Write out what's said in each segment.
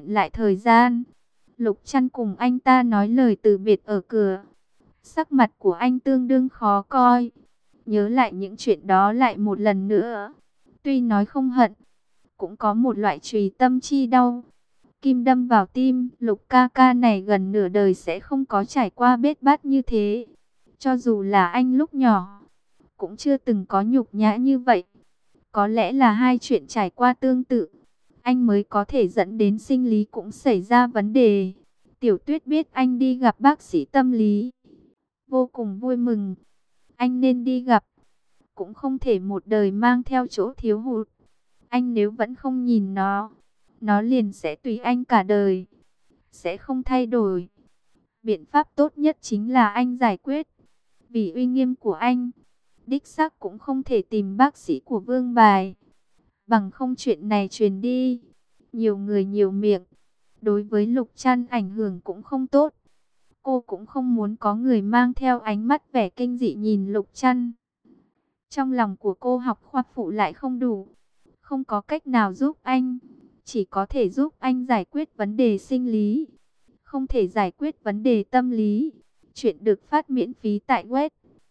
hẹn lại thời gian. Lục Trăn cùng anh ta nói lời từ biệt ở cửa. Sắc mặt của anh tương đương khó coi. Nhớ lại những chuyện đó lại một lần nữa. Tuy nói không hận, cũng có một loại trùy tâm chi đau. Kim đâm vào tim, Lục ca ca này gần nửa đời sẽ không có trải qua bết bát như thế. Cho dù là anh lúc nhỏ, cũng chưa từng có nhục nhã như vậy. Có lẽ là hai chuyện trải qua tương tự, anh mới có thể dẫn đến sinh lý cũng xảy ra vấn đề. Tiểu Tuyết biết anh đi gặp bác sĩ tâm lý, vô cùng vui mừng. Anh nên đi gặp, cũng không thể một đời mang theo chỗ thiếu hụt. Anh nếu vẫn không nhìn nó liền sẽ tùy anh cả đời, sẽ không thay đổi. Biện pháp tốt nhất chính là anh giải quyết. Vì uy nghiêm của anh, đích xác cũng không thể tìm bác sĩ của Vương Bài. Bằng không chuyện này truyền đi, nhiều người nhiều miệng, đối với Lục Trăn ảnh hưởng cũng không tốt. Cô cũng không muốn có người mang theo ánh mắt vẻ kinh dị nhìn Lục Trăn. Trong lòng của cô học khoa phụ lại không đủ, không có cách nào giúp anh, chỉ có thể giúp anh giải quyết vấn đề sinh lý, không thể giải quyết vấn đề tâm lý. Chuyện được phát miễn phí tại web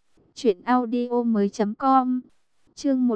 truyệnaudiomoi.com. Chương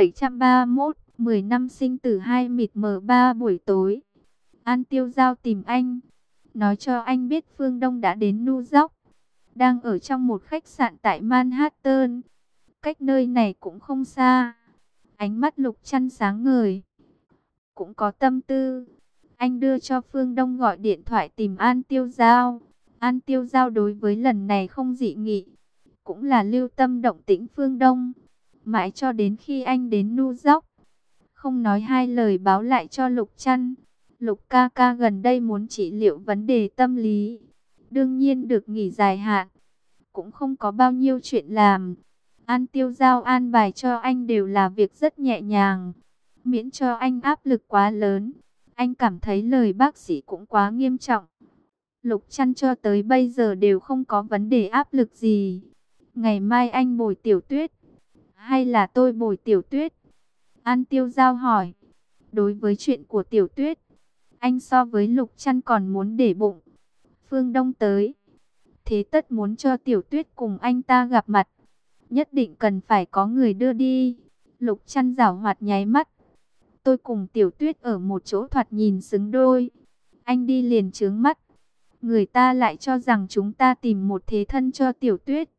1731, 10 năm sinh tử 2 mịt mờ 3 buổi tối. An Tiêu Giao tìm anh, nói cho anh biết Phương Đông đã đến New York, đang ở trong một khách sạn tại Manhattan. Cách nơi này cũng không xa. Ánh mắt Lục Trăn sáng ngời, cũng có tâm tư. Anh đưa cho Phương Đông gọi điện thoại tìm An Tiêu Giao. An Tiêu Giao đối với lần này không dị nghị, cũng là lưu tâm động tĩnh Phương Đông. Mãi cho đến khi anh đến New York, không nói hai lời báo lại cho Lục Trăn. Lục ca ca gần đây muốn trị liệu vấn đề tâm lý, đương nhiên được nghỉ dài hạn, cũng không có bao nhiêu chuyện làm. An Tiêu Giao an bài cho anh đều là việc rất nhẹ nhàng, miễn cho anh áp lực quá lớn. Anh cảm thấy lời bác sĩ cũng quá nghiêm trọng. Lục Trăn cho tới bây giờ đều không có vấn đề áp lực gì. Ngày mai anh bồi Tiểu Tuyết, hay là tôi bồi Tiểu Tuyết? An Tiêu Giao hỏi. Đối với chuyện của Tiểu Tuyết, anh so với Lục Trăn còn muốn để bụng. Phương Đông tới, thế tất muốn cho Tiểu Tuyết cùng anh ta gặp mặt, nhất định cần phải có người đưa đi. Lục Trăn giảo hoạt nháy mắt. Tôi cùng Tiểu Tuyết ở một chỗ thoạt nhìn xứng đôi, anh đi liền chướng mắt. Người ta lại cho rằng chúng ta tìm một thế thân cho Tiểu Tuyết.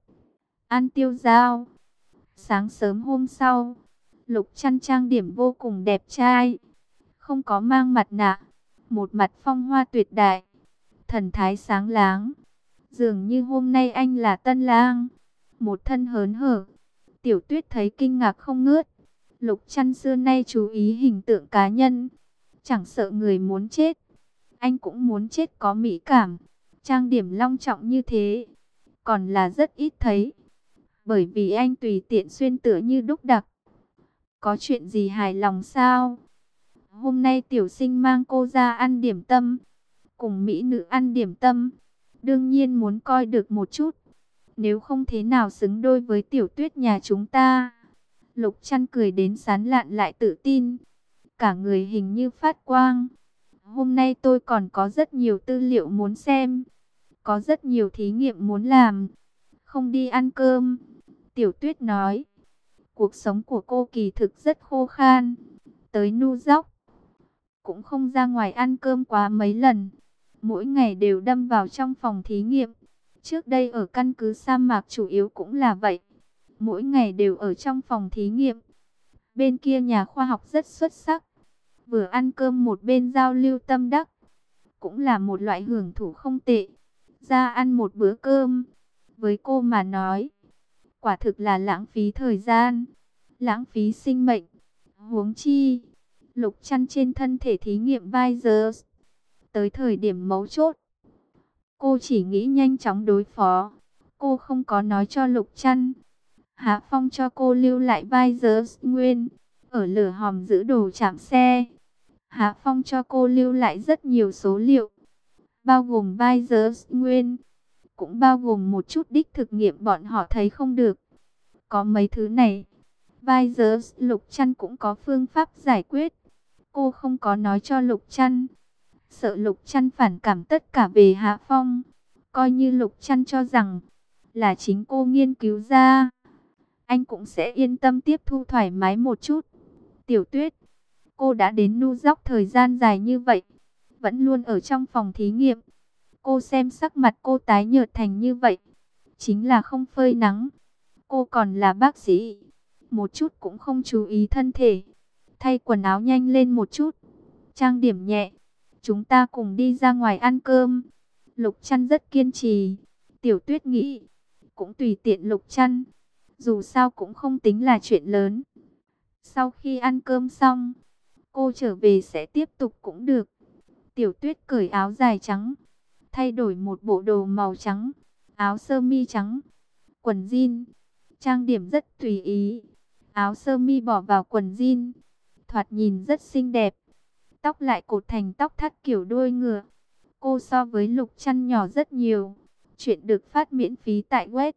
An Tiêu Giao. Sáng sớm hôm sau, Lục Trăn trang điểm vô cùng đẹp trai, không có mang mặt nạ, một mặt phong hoa tuyệt đại, thần thái sáng láng. Dường như hôm nay anh là tân lang, một thân hớn hở. Tiểu Tuyết thấy kinh ngạc không ngớt. Lục Trăn xưa nay chú ý hình tượng cá nhân, chẳng sợ người muốn chết, anh cũng muốn chết có mỹ cảm. Trang điểm long trọng như thế, còn là rất ít thấy, bởi vì anh tùy tiện xuyên tựa như đúc đặc. Có chuyện gì hài lòng sao? Hôm nay tiểu sinh mang cô ra ăn điểm tâm, cùng mỹ nữ ăn điểm tâm, đương nhiên muốn coi được một chút, nếu không thế nào xứng đôi với Tiểu Tuyết nhà chúng ta. Lục Trăn cười đến sán lạn lại tự tin, cả người hình như phát quang. Hôm nay tôi còn có rất nhiều tư liệu muốn xem, có rất nhiều thí nghiệm muốn làm, không đi ăn cơm. Tiểu Tuyết nói, cuộc sống của cô kỳ thực rất khô khan, tới New York cũng không ra ngoài ăn cơm quá mấy lần, mỗi ngày đều đâm vào trong phòng thí nghiệm. Trước đây ở căn cứ sa mạc chủ yếu cũng là vậy, mỗi ngày đều ở trong phòng thí nghiệm. Bên kia nhà khoa học rất xuất sắc, vừa ăn cơm một bên giao lưu tâm đắc, cũng là một loại hưởng thụ không tệ. Ra ăn một bữa cơm, với cô mà nói, quả thực là lãng phí thời gian, lãng phí sinh mệnh. Huống chi, Lục Trăn trên thân thể thí nghiệm Visors, tới thời điểm mấu chốt, cô chỉ nghĩ nhanh chóng đối phó. Cô không có nói cho Lục Trăn, Hạ Phong cho cô lưu lại Visors nguyên, ở lửa hòm giữ đồ chạm xe. Hạ Phong cho cô lưu lại rất nhiều số liệu, bao gồm Visors nguyên, cũng bao gồm một chút đích thực nghiệm bọn họ thấy không được. Có mấy thứ này, Visors Lục Trăn cũng có phương pháp giải quyết. Cô không có nói cho Lục Trăn, sợ Lục Trăn phản cảm tất cả về Hạ Phong. Coi như Lục Trăn cho rằng là chính cô nghiên cứu ra, anh cũng sẽ yên tâm tiếp thu thoải mái một chút. Tiểu Tuyết, cô đã đến New York thời gian dài như vậy, vẫn luôn ở trong phòng thí nghiệm. Cô xem sắc mặt cô tái nhợt thành như vậy, chính là không phơi nắng. Cô còn là bác sĩ, một chút cũng không chú ý thân thể. Thay quần áo nhanh lên một chút, trang điểm nhẹ, chúng ta cùng đi ra ngoài ăn cơm. Lục Trăn rất kiên trì. Tiểu Tuyết nghĩ, cũng tùy tiện Lục Trăn, dù sao cũng không tính là chuyện lớn. Sau khi ăn cơm xong, cô trở về sẽ tiếp tục cũng được. Tiểu Tuyết cởi áo dài trắng, thay đổi một bộ đồ màu trắng, áo sơ mi trắng, quần jean, trang điểm rất tùy ý. Áo sơ mi bỏ vào quần jean, thoạt nhìn rất xinh đẹp. Tóc lại cột thành tóc thắt kiểu đuôi ngựa. Cô so với Lục Trăn nhỏ rất nhiều. Chuyện được phát miễn phí tại web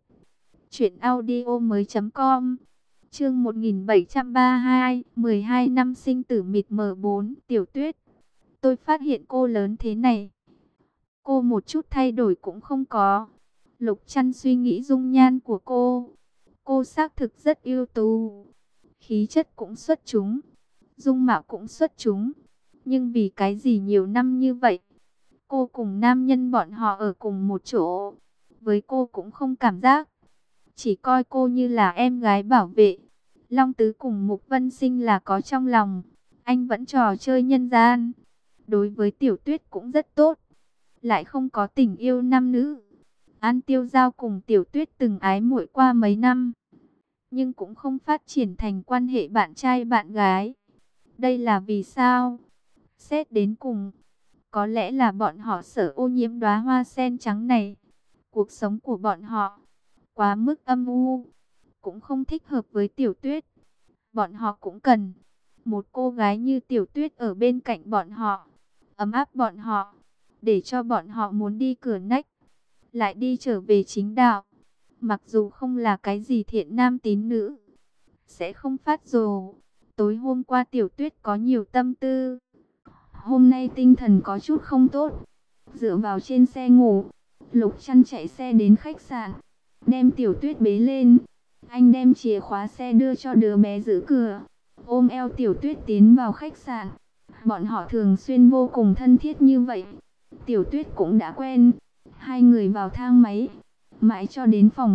truyệnaudiomoi.com. Chương 1732, 12 năm sinh tử mịt mờ 4. Tiểu Tuyết, tôi phát hiện cô lớn thế này, cô một chút thay đổi cũng không có. Lục Trăn suy nghĩ dung nhan của cô xác thực rất ưu tú, khí chất cũng xuất chúng, dung mạo cũng xuất chúng. Nhưng vì cái gì nhiều năm như vậy, cô cùng nam nhân bọn họ ở cùng một chỗ, với cô cũng không cảm giác, chỉ coi cô như là em gái bảo vệ. Long Tứ cùng Mục Vân Sinh là có trong lòng, anh vẫn trò chơi nhân gian. Đối với Tiểu Tuyết cũng rất tốt, lại không có tình yêu nam nữ. An Tiêu Giao cùng Tiểu Tuyết từng ái muội qua mấy năm, nhưng cũng không phát triển thành quan hệ bạn trai bạn gái. Đây là vì sao? Xét đến cùng, có lẽ là bọn họ sợ ô nhiễm đóa hoa sen trắng này. Cuộc sống của bọn họ quá mức âm u, cũng không thích hợp với Tiểu Tuyết. Bọn họ cũng cần một cô gái như Tiểu Tuyết ở bên cạnh bọn họ, ấm áp bọn họ, để cho bọn họ muốn đi cửa nách, lại đi trở về chính đạo. Mặc dù không là cái gì thiện nam tín nữ, sẽ không phát rồ. Tối hôm qua Tiểu Tuyết có nhiều tâm tư, hôm nay tinh thần có chút không tốt. Dựa vào trên xe ngủ, Lục Trăn chạy xe đến khách sạn, đem Tiểu Tuyết bế lên. Anh đem chìa khóa xe đưa cho đứa bé giữ cửa, ôm eo Tiểu Tuyết tiến vào khách sạn. Bọn họ thường xuyên vô cùng thân thiết như vậy, Tiểu Tuyết cũng đã quen. Hai người vào thang máy, mãi cho đến phòng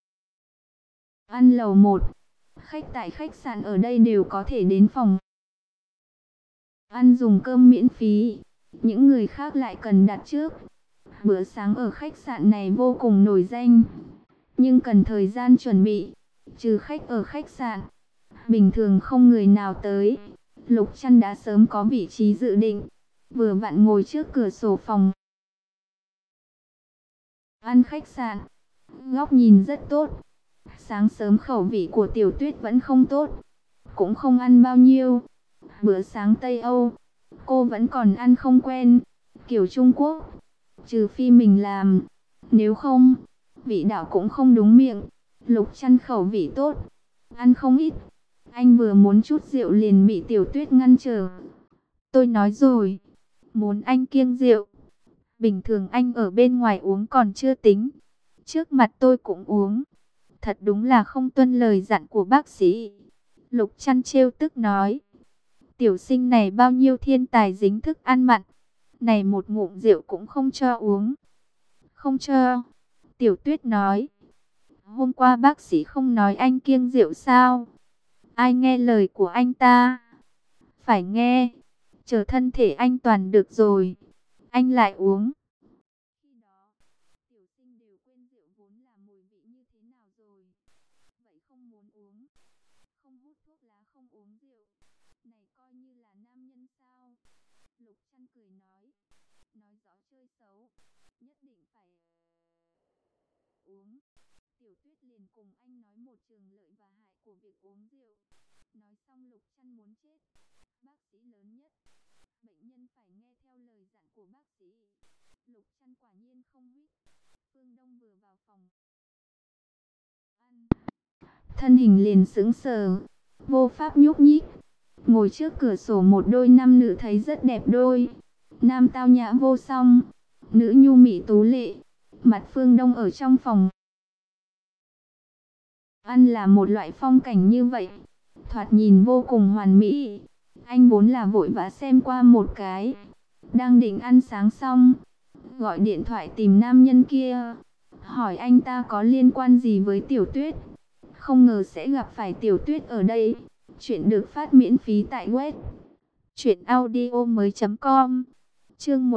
ăn lầu 1. Khách tại khách sạn ở đây đều có thể đến phòng ăn dùng cơm miễn phí, những người khác lại cần đặt trước. Bữa sáng ở khách sạn này vô cùng nổi danh, nhưng cần thời gian chuẩn bị. Trừ khách ở khách sạn, bình thường không người nào tới. Lục Trăn đã sớm có vị trí dự định, vừa vặn ngồi trước cửa sổ phòng ăn khách sạn, góc nhìn rất tốt. Sáng sớm khẩu vị của Tiểu Tuyết vẫn không tốt, cũng không ăn bao nhiêu. Bữa sáng Tây Âu, cô vẫn còn ăn không quen. Kiểu Trung Quốc, trừ phi mình làm, nếu không, vị đạo cũng không đúng miệng. Lục Trăn khẩu vị tốt, ăn không ít. Anh vừa muốn chút rượu liền bị Tiểu Tuyết ngăn trở. Tôi nói rồi, muốn anh kiêng rượu. Bình thường anh ở bên ngoài uống còn chưa tính, trước mặt tôi cũng uống. Thật đúng là không tuân lời dặn của bác sĩ. Lục Trăn trêu tức nói. Tiểu sinh này bao nhiêu thiên tài dính thức ăn mặn, này một ngụm rượu cũng không cho uống. Không cho. Tiểu Tuyết nói. Hôm qua bác sĩ không nói anh kiêng rượu sao? Ai nghe lời của anh ta? Phải nghe. Chờ thân thể anh toàn được rồi, anh lại uống. Khi đó, tiểu sinh đều quên rượu vốn là mùi vị như thế nào rồi. Vậy không muốn uống, không hút thuốc lá, không uống rượu, này coi như là nam nhân sao? Lục Trăn cười nói rõ chơi xấu, nhất định phải uống. Tiểu Tuyết liền cùng anh nói một trường lợi và hại của việc uống rượu. Nói xong Lục Trăn muốn chết. Bác sĩ lớn nhất, bệnh nhân phải nghe theo lời dặn của bác sĩ. Lục Trăn quả nhiên không huýt. Phương Đông vừa vào phòng ăn, thân hình liền sững sờ, vô pháp nhúc nhích. Ngồi trước cửa sổ một đôi nam nữ thấy rất đẹp đôi. nam tao nhã vô song, nữ nhu mị tú lệ. Mặt Phương Đông ở trong phòng ăn là một loại phong cảnh như vậy, thoạt nhìn vô cùng hoàn mỹ. Anh vốn là vội vã xem qua một cái, đang định ăn sáng xong, gọi điện thoại tìm nam nhân kia, hỏi anh ta có liên quan gì với Tiểu Tuyết. Không ngờ sẽ gặp phải Tiểu Tuyết ở đây. Chuyện được phát miễn phí tại web truyệnaudiomoi.com. Chương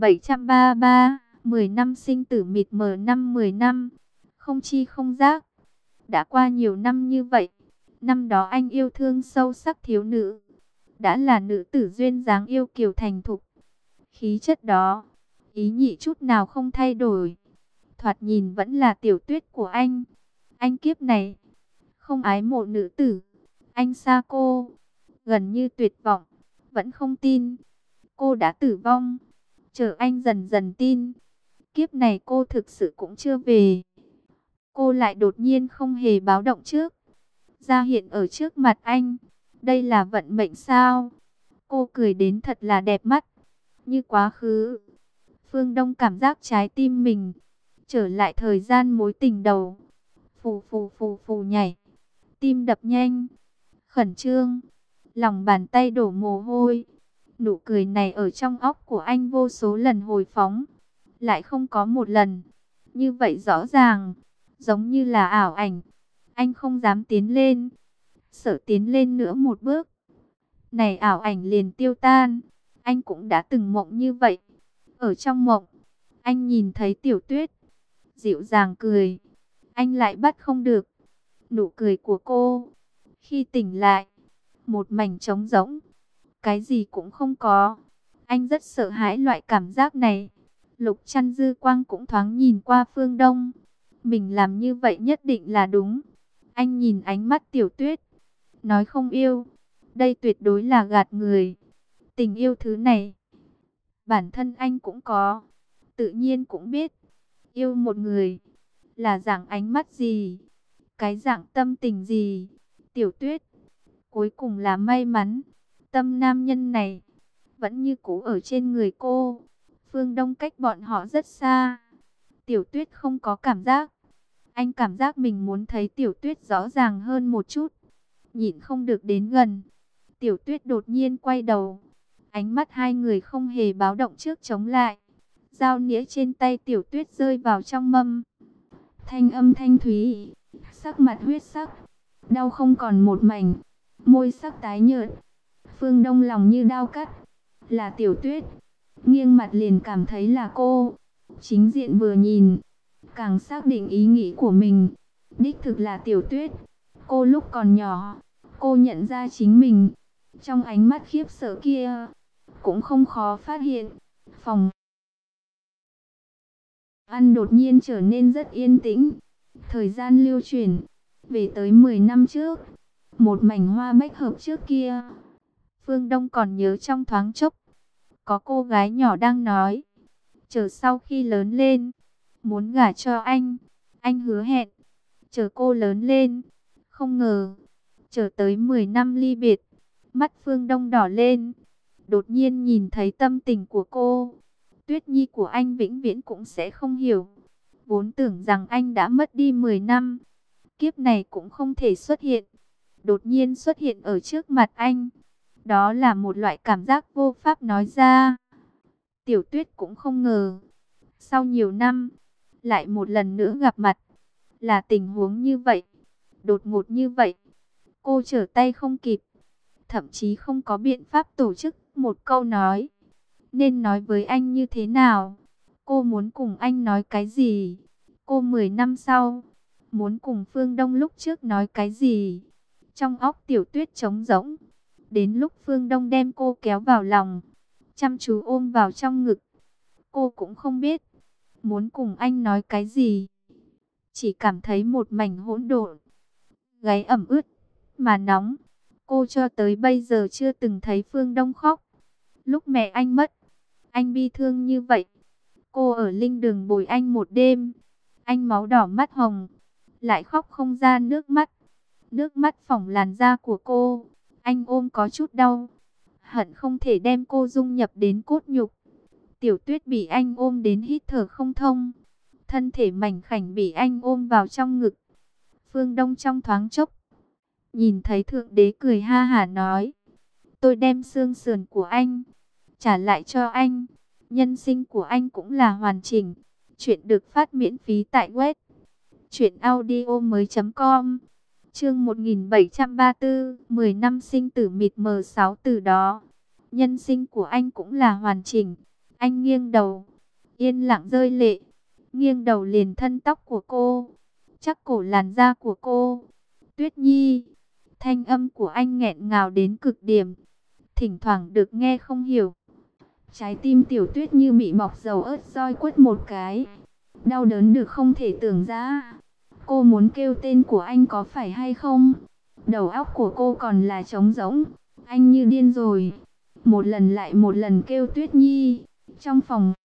1733, 10 năm sinh tử mịt mờ, năm 10 năm, không chi không giác. Đã qua nhiều năm như vậy, năm đó anh yêu thương sâu sắc thiếu nữ, đã là nữ tử duyên dáng yêu kiều thành thục. Khí chất đó, ý nhị chút nào không thay đổi, thoạt nhìn vẫn là Tiểu Tuyết của anh. Anh kiếp này không ái mộ nữ tử, anh xa cô, gần như tuyệt vọng, vẫn không tin cô đã tử vong. Chờ anh dần dần tin, kiếp này cô thực sự cũng chưa về. Cô lại đột nhiên không hề báo động trước, ra hiện ở trước mặt anh. Đây là vận mệnh sao? Cô cười đến thật là đẹp mắt, như quá khứ. Phương Đông cảm giác trái tim mình trở lại thời gian mối tình đầu, phù phù phù phù nhảy, tim đập nhanh, khẩn trương, lòng bàn tay đổ mồ hôi. Nụ cười này ở trong óc của anh vô số lần hồi phóng, lại không có một lần như vậy rõ ràng, giống như là ảo ảnh. Anh không dám tiến lên, sợ tiến lên nữa một bước, này ảo ảnh liền tiêu tan. Anh cũng đã từng mộng như vậy. Ở trong mộng, anh nhìn thấy Tiểu Tuyết dịu dàng cười, anh lại bắt không được nụ cười của cô. Khi tỉnh lại, một mảnh trống rỗng, cái gì cũng không có. Anh rất sợ hãi loại cảm giác này. Lục Chăn dư quang cũng thoáng nhìn qua Phương Đông. Mình làm như vậy nhất định là đúng. Anh nhìn ánh mắt Tiểu Tuyết, nói không yêu, đây tuyệt đối là gạt người. Tình yêu thứ này, bản thân anh cũng có, tự nhiên cũng biết. Yêu một người là dạng ánh mắt gì, cái dạng tâm tình gì. Tiểu Tuyết cuối cùng là may mắn, tâm nam nhân này vẫn như cũ ở trên người cô. Phương Đông cách bọn họ rất xa, Tiểu Tuyết không có cảm giác. Anh cảm giác mình muốn thấy Tiểu Tuyết rõ ràng hơn một chút, nhịn không được đến gần. Tiểu Tuyết đột nhiên quay đầu, ánh mắt hai người không hề báo động trước chống lại. Dao nĩa trên tay Tiểu Tuyết rơi vào trong mâm, thanh âm thanh thúy, sắc mặt huyết sắc, đau không còn một mảnh, môi sắc tái nhợt. Phương Đông lòng như đao cắt, là Tiểu Tuyết, nghiêng mặt liền cảm thấy là cô. Chính diện vừa nhìn, càng xác định ý nghĩ của mình, đích thực là Tiểu Tuyết. Cô lúc còn nhỏ, cô nhận ra chính mình, trong ánh mắt khiếp sợ kia, cũng không khó phát hiện. Phòng ăn đột nhiên trở nên rất yên tĩnh. Thời gian lưu chuyển, về tới 10 năm trước, một mảnh hoa bách hợp trước kia. Phương Đông còn nhớ trong thoáng chốc, có cô gái nhỏ đang nói, chờ sau khi lớn lên, muốn gả cho anh. Anh hứa hẹn, chờ cô lớn lên. Không ngờ, chờ tới 10 năm ly biệt, mắt Phương Đông đỏ lên. Đột nhiên nhìn thấy tâm tình của cô, Tuyết Nhi của anh vĩnh viễn cũng sẽ không hiểu. Vốn tưởng rằng anh đã mất đi 10 năm, kiếp này cũng không thể xuất hiện. Đột nhiên xuất hiện ở trước mặt anh, đó là một loại cảm giác vô pháp nói ra. Tiểu Tuyết cũng không ngờ, sau nhiều năm, lại một lần nữa gặp mặt, là tình huống như vậy, đột ngột như vậy. Cô trở tay không kịp, thậm chí không có biện pháp tổ chức một câu nói. Nên nói với anh như thế nào? Cô muốn cùng anh nói cái gì? Cô 10 năm sau, muốn cùng Phương Đông lúc trước nói cái gì? Trong óc Tiểu Tuyết trống rỗng. Đến lúc Phương Đông đem cô kéo vào lòng, chăm chú ôm vào trong ngực, cô cũng không biết muốn cùng anh nói cái gì. Chỉ cảm thấy một mảnh hỗn độn, gáy ẩm ướt mà nóng. Cô cho tới bây giờ chưa từng thấy Phương Đông khóc. Lúc mẹ anh mất, anh bi thương như vậy. Cô ở linh đường bồi anh một đêm, anh máu đỏ mắt hồng, lại khóc không ra nước mắt. Nước mắt phỏng làn da của cô, anh ôm có chút đau, hận không thể đem cô dung nhập đến cốt nhục. Tiểu Tuyết bị anh ôm đến hít thở không thông, thân thể mảnh khảnh bị anh ôm vào trong ngực. Phương Đông trong thoáng chốc nhìn thấy Thượng Đế cười ha hả nói: tôi đem xương sườn của anh trả lại cho anh. Nhân sinh của anh cũng là hoàn chỉnh. Chuyện được phát miễn phí tại web truyệnaudiomoi.com. Chương 1734, 10 năm sinh tử mịt mờ 6 từ đó. Nhân sinh của anh cũng là hoàn chỉnh. Anh nghiêng đầu, yên lặng rơi lệ. Nghiêng đầu liền thân tóc của cô, chắc cổ làn da của cô. Tuyết Nhi. Thanh âm của anh nghẹn ngào đến cực điểm, thỉnh thoảng được nghe không hiểu. Trái tim Tiểu Tuyết như bị bọc dầu ớt roi quất một cái, đau đớn được không thể tưởng ra. Cô muốn kêu tên của anh có phải hay không? Đầu óc của cô còn là trống rỗng. Anh như điên rồi, một lần lại một lần kêu Tuyết Nhi. Trong phòng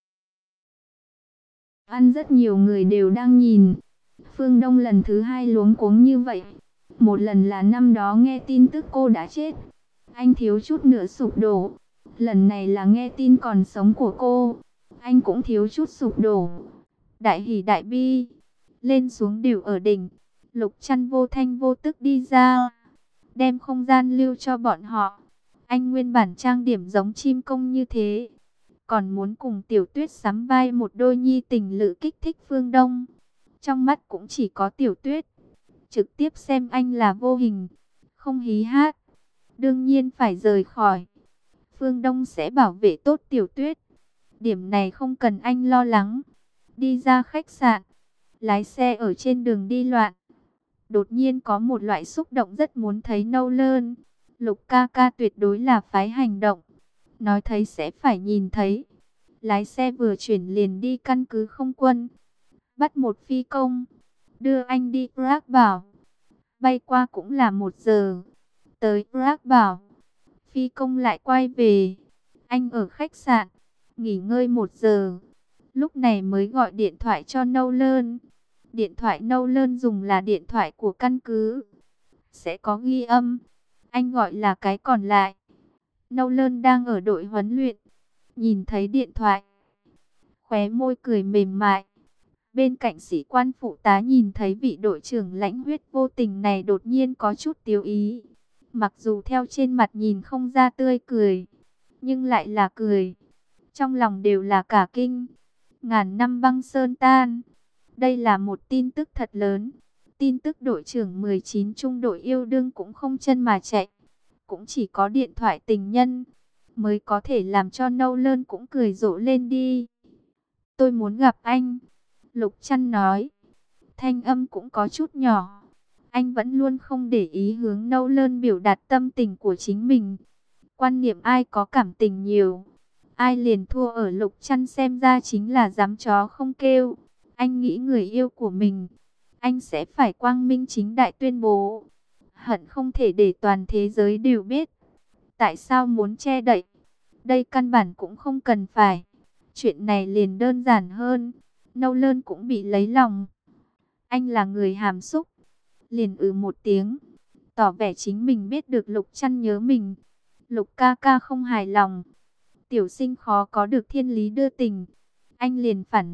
ăn rất nhiều người đều đang nhìn. Phương Đông lần thứ hai luống cuống như vậy. Một lần là năm đó nghe tin tức cô đã chết, anh thiếu chút nữa sụp đổ. Lần này là nghe tin còn sống của cô, anh cũng thiếu chút sụp đổ. Đại hỉ đại bi, lên xuống đều ở đỉnh. Lục Chăn vô thanh vô tức đi ra, đem không gian lưu cho bọn họ. Anh nguyên bản trang điểm giống chim công như thế, còn muốn cùng Tiểu Tuyết sắm vai một đôi nhi tình lữ kích thích Phương Đông. Trong mắt cũng chỉ có Tiểu Tuyết. Trực tiếp xem anh là vô hình, không hí hát. Đương nhiên phải rời khỏi. Phương Đông sẽ bảo vệ tốt Tiểu Tuyết, điểm này không cần anh lo lắng. Đi ra khách sạn, lái xe ở trên đường đi loạn. Đột nhiên có một loại xúc động rất muốn thấy Nolan. Lục ca ca tuyệt đối là phái hành động, nói thấy sẽ phải nhìn thấy. Lái xe vừa chuyển liền đi căn cứ không quân, bắt một phi công, đưa anh đi Prague Bảo. Bay qua cũng là 1 giờ. Tới Prague Bảo, phi công lại quay về. Anh ở khách sạn, nghỉ ngơi 1 giờ. Lúc này mới gọi điện thoại cho Nolan. Điện thoại Nolan dùng là điện thoại của căn cứ, sẽ có ghi âm. Anh gọi là cái còn lại. Nolan đang ở đội huấn luyện, nhìn thấy điện thoại, khóe môi cười mềm mại. Bên cạnh sĩ quan phụ tá nhìn thấy vị đội trưởng lãnh huyết vô tình này đột nhiên có chút tiếu ý. Mặc dù theo trên mặt nhìn không ra tươi cười, nhưng lại là cười. Trong lòng đều là cả kinh. Ngàn năm băng sơn tan. Đây là một tin tức thật lớn. Tin tức đội trưởng 19 trung đội yêu đương cũng không chân mà chạy. Cũng chỉ có điện thoại tình nhân mới có thể làm cho Nolan cũng cười rộ lên đi. Tôi muốn gặp anh, Lục Chăn nói. Thanh âm cũng có chút nhỏ. Anh vẫn luôn không để ý hướng Nolan biểu đạt tâm tình của chính mình. Quan niệm ai có cảm tình nhiều, ai liền thua ở Lục Chăn xem ra chính là dám chó không kêu. Anh nghĩ người yêu của mình, anh sẽ phải quang minh chính đại tuyên bố. Hận không thể để toàn thế giới đều biết. Tại sao muốn che đậy? Đây căn bản cũng không cần phải. Chuyện này liền đơn giản hơn. Nolan cũng bị lấy lòng. Anh là người hàm xúc, liền một tiếng, tỏ vẻ chính mình biết được Lục Chăn nhớ mình. Lục ca ca không hài lòng. Tiểu sinh khó có được thiên lý đưa tình. Anh liền phản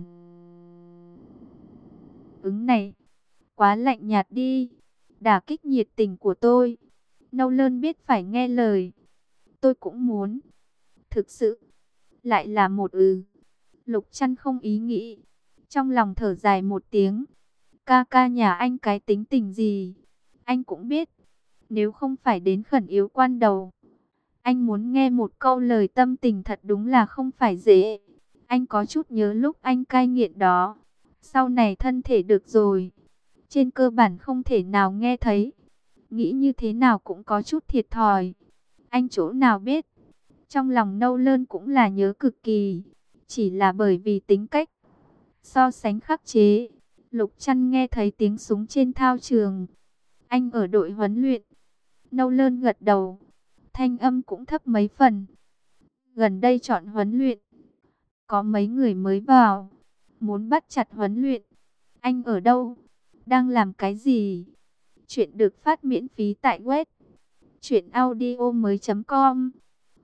ứng này quá lạnh nhạt đi, đả kích nhiệt tình của tôi. Nolan biết phải nghe lời. Tôi cũng muốn. Thực sự, lại là một Lục Chăn không ý nghĩ, trong lòng thở dài một tiếng. Ca ca nhà anh cái tính tình gì, anh cũng biết. Nếu không phải đến khẩn yếu quan đầu, anh muốn nghe một câu lời tâm tình thật đúng là không phải dễ. Anh có chút nhớ lúc anh cai nghiện đó. Sau này thân thể được rồi, trên cơ bản không thể nào nghe thấy. Nghĩ như thế nào cũng có chút thiệt thòi. Anh chỗ nào biết, trong lòng Nolan cũng là nhớ cực kỳ. Chỉ là bởi vì tính cách so sánh khắc chế. Lục Chăn nghe thấy tiếng súng trên thao trường. Anh ở đội huấn luyện. Nolan gật đầu, thanh âm cũng thấp mấy phần. Gần đây chọn huấn luyện, có mấy người mới vào, muốn bắt chặt huấn luyện. Anh ở đâu? Đang làm cái gì? Chuyện được phát miễn phí tại web truyệnaudiomoi.com.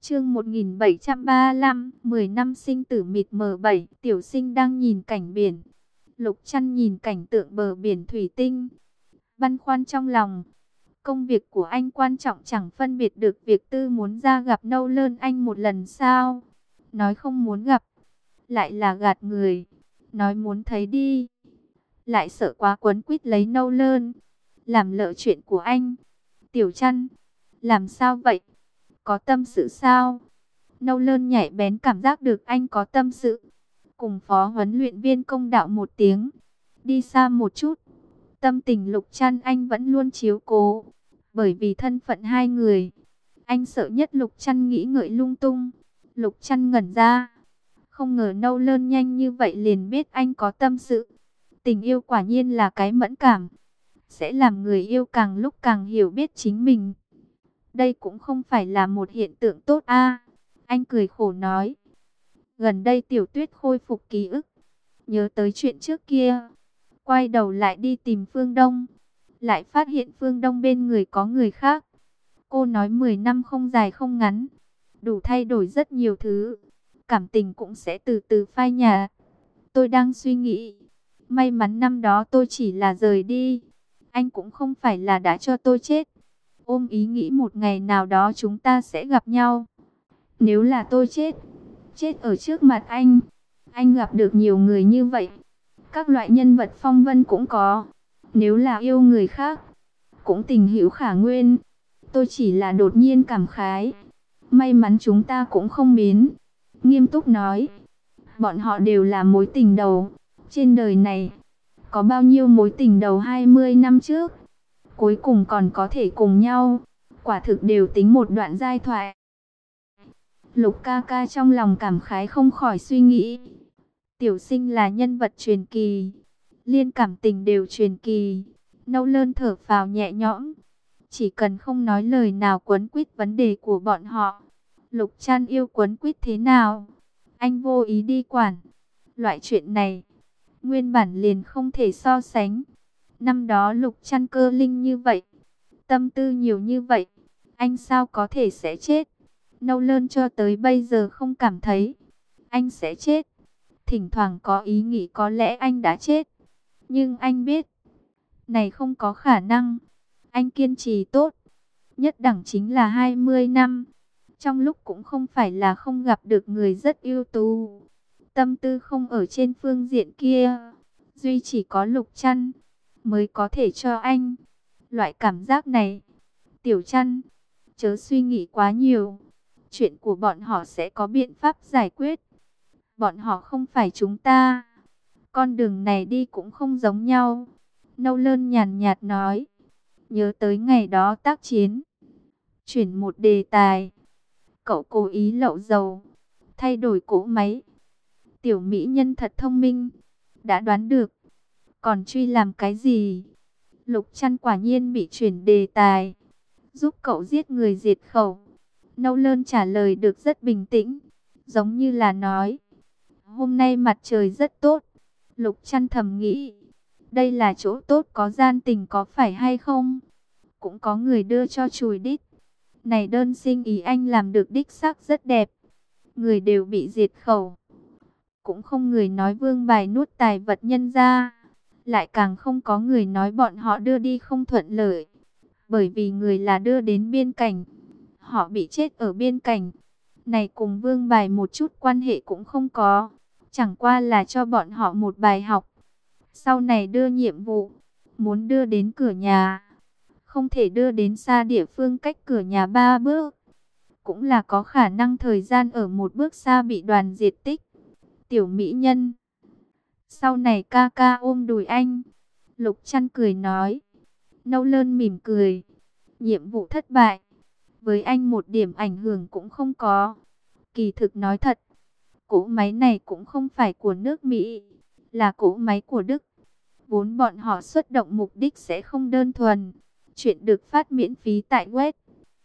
Chương 1735, 10 năm sinh tử mịt mờ 7. Tiểu Sinh đang nhìn cảnh biển. Lục Trăn nhìn cảnh tượng bờ biển thủy tinh, băn khoăn trong lòng. Công việc của anh quan trọng chẳng phân biệt được việc Tư muốn ra gặp Nâu Lơn anh một lần sao? Nói không muốn gặp, lại là gạt người. Nói muốn thấy đi, lại sợ quá quấn quýt lấy Nâu Lơn, làm lỡ chuyện của anh. Tiểu Trăn, làm sao vậy? Có tâm sự sao? Nâu Lơn nhạy bén cảm giác được anh có tâm sự. Cùng phó huấn luyện viên công đạo một tiếng, đi xa một chút. Tâm tình Lục Trăn anh vẫn luôn chiếu cố, bởi vì thân phận hai người. Anh sợ nhất Lục Trăn nghĩ ngợi lung tung. Lục Trăn ngẩn ra, không ngờ Nâu Lơn nhanh như vậy liền biết anh có tâm sự. Tình yêu quả nhiên là cái mẫn cảm, sẽ làm người yêu càng lúc càng hiểu biết chính mình. Đây cũng không phải là một hiện tượng tốt a. Anh cười khổ nói. Gần đây Tiểu Tuyết khôi phục ký ức, nhớ tới chuyện trước kia, quay đầu lại đi tìm Phương Đông, lại phát hiện Phương Đông bên người có người khác. Cô nói 10 năm không dài không ngắn, đủ thay đổi rất nhiều thứ, cảm tình cũng sẽ từ từ phai nhạt. Tôi đang suy nghĩ, may mắn năm đó tôi chỉ là rời đi, anh cũng không phải là đã cho tôi chết. Ôm ý nghĩ một ngày nào đó chúng ta sẽ gặp nhau. Nếu là tôi chết, chết ở trước mặt anh gặp được nhiều người như vậy, các loại nhân vật phong vân cũng có. Nếu là yêu người khác, cũng tình hữu khả nguyên. Tôi chỉ là đột nhiên cảm khái, may mắn chúng ta cũng không biến. Nghiêm túc nói, bọn họ đều là mối tình đầu. Trên đời này, có bao nhiêu mối tình đầu 20 năm trước, cuối cùng còn có thể cùng nhau, quả thực đều tính một đoạn giai thoại. Lục ca ca trong lòng cảm khái không khỏi suy nghĩ. Tiểu Sinh là nhân vật truyền kỳ, liên cảm tình đều truyền kỳ. Nâu Lơn thở phào nhẹ nhõm, chỉ cần không nói lời nào quấn quýt vấn đề của bọn họ. Lục Trăn yêu quấn quýt thế nào, anh vô ý đi quản. Loại chuyện này, nguyên bản liền không thể so sánh. Năm đó Lục Trăn cơ linh như vậy, tâm tư nhiều như vậy, anh sao có thể sẽ chết. Nâu Lơn cho tới bây giờ không cảm thấy anh sẽ chết. Thỉnh thoảng có ý nghĩ có lẽ anh đã chết, nhưng anh biết này không có khả năng. Anh kiên trì tốt, nhất đẳng chính là 20 năm. Trong lúc cũng không phải là không gặp được người rất ưu tú, tâm tư không ở trên phương diện kia. Duy chỉ có Lục Trăn mới có thể cho anh loại cảm giác này. Tiểu Trăn, chớ suy nghĩ quá nhiều, chuyện của bọn họ sẽ có biện pháp giải quyết. Bọn họ không phải chúng ta, con đường này đi cũng không giống nhau. Nâu Lơn nhàn nhạt nói, nhớ tới ngày đó tác chiến. Chuyển một đề tài, cậu cố ý lậu dầu, thay đổi cỗ máy. Tiểu mỹ nhân thật thông minh, đã đoán được, còn truy làm cái gì? Lục Trăn quả nhiên bị chuyển đề tài, giúp cậu giết người diệt khẩu. Nâu Lơn trả lời được rất bình tĩnh, giống như là nói, hôm nay mặt trời rất tốt. Lục Trăn thầm nghĩ, đây là chỗ tốt có gian tình có phải hay không? Cũng có người đưa cho chùi đít. Này đơn sinh ý anh làm được đích xác rất đẹp. Người đều bị diệt khẩu, cũng không người nói vương bài nuốt tài vật nhân ra. Lại càng không có người nói bọn họ đưa đi không thuận lợi, bởi vì người là đưa đến biên cảnh, họ bị chết ở biên cảnh. Này cùng vương bài một chút quan hệ cũng không có, chẳng qua là cho bọn họ một bài học. Sau này đưa nhiệm vụ, muốn đưa đến cửa nhà, không thể đưa đến xa địa phương cách cửa nhà 3 bước. Cũng là có khả năng thời gian ở một bước xa bị đoàn diệt tích. Tiểu mỹ nhân, sau này ca ca ôm đùi anh. Lục Trăn cười nói. Nâu Lơn mỉm cười. Nhiệm vụ thất bại, với anh một điểm ảnh hưởng cũng không có. Kỳ thực nói thật, cỗ máy này cũng không phải của nước Mỹ, là cỗ máy của Đức. Vốn bọn họ xuất động mục đích sẽ không đơn thuần. Chuyện được phát miễn phí tại web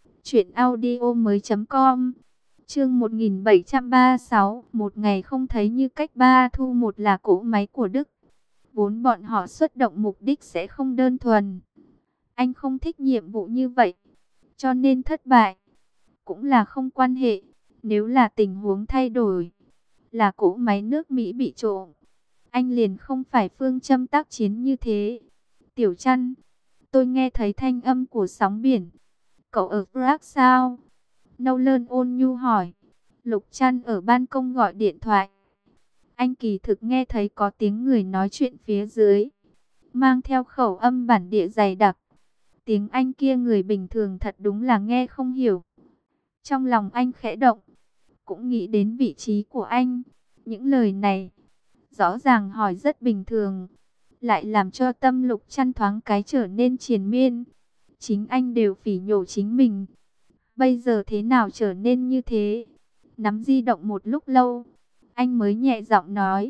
truyệnaudiomoi.com. Chương 1736, một ngày không thấy như cách ba thu một là cỗ máy của Đức. Vốn bọn họ xuất động mục đích sẽ không đơn thuần. Anh không thích nhiệm vụ như vậy, cho nên thất bại. cũng là không quan hệ. Nếu là tình huống thay đổi, là cỗ máy nước Mỹ bị trộm, anh liền không phải phương châm tác chiến như thế. Tiểu Trăn, tôi nghe thấy thanh âm của sóng biển. Cậu ở Prague sao? Nolan ôn nhu hỏi. Lục Trăn ở ban công gọi điện thoại. Anh kỳ thực nghe thấy có tiếng người nói chuyện phía dưới, mang theo khẩu âm bản địa dày đặc. Tiếng Anh kia người bình thường thật đúng là nghe không hiểu. Trong lòng anh khẽ động, cũng nghĩ đến vị trí của anh. Những lời này, rõ ràng hỏi rất bình thường, lại làm cho tâm Lục Trăn thoáng cái trở nên triền miên. Chính anh đều phỉ nhổ chính mình, bây giờ thế nào trở nên như thế? Nắm di động một lúc lâu, anh mới nhẹ giọng nói.